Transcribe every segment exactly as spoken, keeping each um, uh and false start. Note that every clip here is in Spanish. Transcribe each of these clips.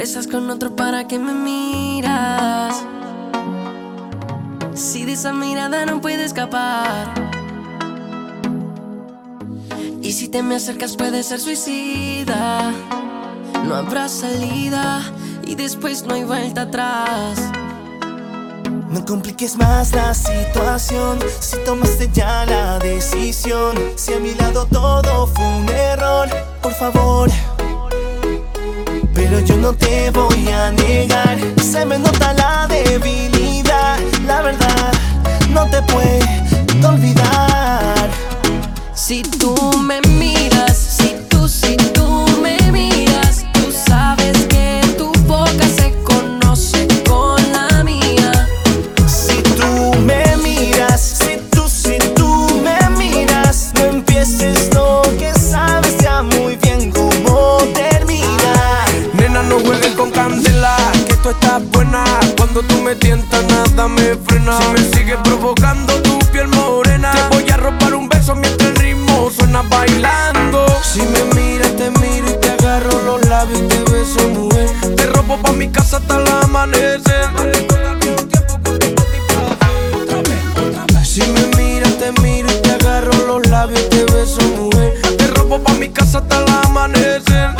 Ahora estás con otro, ¿para qué me miras? Si de esa mirada no puedes escapar. Y si te me acercas puede ser suicida. No habrá salida y después no hay vuelta atrás. No compliques más la situación. Si tomaste ya la decisión, si a mi lado todo fue un error, por favor. Pero yo no te voy a negar, se me nota la debilidad. La verdad, no te puedo olvidar. Si tú me miras, si tú, si tú me miras, tú sabes que tu boca se conoce con la mía. Si tú me miras, si tú, si tú me miras, no empieces lo que sabes ya muy bien cómo termina. Nena, no juegues con candela, que tú estás buena. Cuando tú me tientas nada me frena. Si me sigues provocando tu piel morena, te voy a robar un beso mientras el ritmo suena bailando. Si me miras te miro y te agarro los labios y te beso, mujer. Te robo pa' mi casa hasta el amanecer. Si me miras te miro y te agarro los labios y te beso, mujer. Te robo pa' mi casa hasta el amanecer.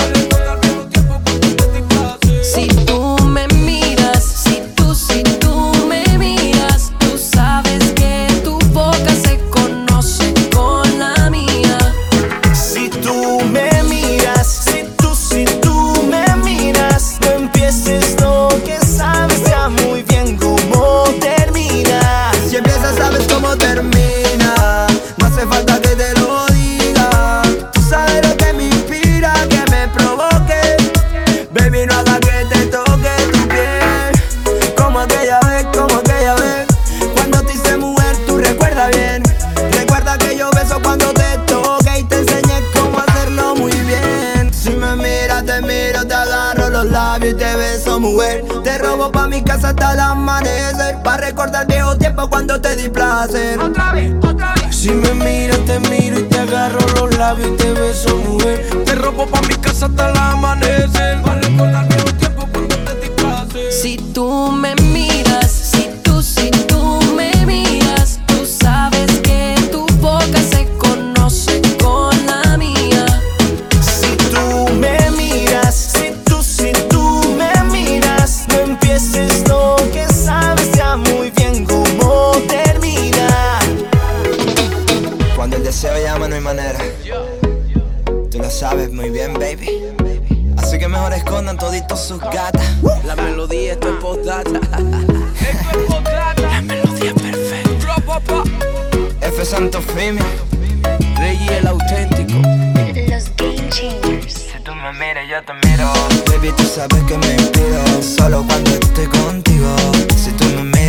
Si tú me miras, si tú, si tú me miras, tú sabes que tu boca se conoce con la mía. Si tú me miras, si tú, si tú me miras, no empieces lo que sabes ya muy bien cómo termina. Si empiezas sabes cómo termina, no hace falta que te lo diga. Tú sabes lo que me inspira, que me provoque. Baby, no haga que te toque tu piel, como aquella vez, como aquella vez. Cuando te hice mujer, tú recuerda bien. Recuerda que yo beso cuando te toque y te enseñé cómo hacerlo muy bien. Si me miras, te miro, te agarro los labios y te beso, mujer. Te robo pa' mi casa hasta el amanecer, pa' recordar viejo tiempo cuando te di placer. Otra vez, otra vez. Si me miras te miro y te agarro los labios y te beso, mujer. Te robo pa' mi casa hasta el amanecer, pa' recordar viejo tiempo cuando te di placer. Si tú me miras, si tú, si tú me miras, tú sabes que tu boca se conoce con la mía. Si tú me miras, si tú, si tú me miras, no empieces lo que sabes ya muy bien cómo termina. Cuando el deseo llama no hay manera, tú lo sabes muy bien, baby. Así que mejor escondan toditos sus gatas. La melodía, esto es postdata. La melodía perfecta. F Santo Femia, Reggie el auténtico. Los Game Changers. si tú me miras yo te miro. Baby, tú sabes que me inspiro solo cuando estoy contigo. Si tú me miras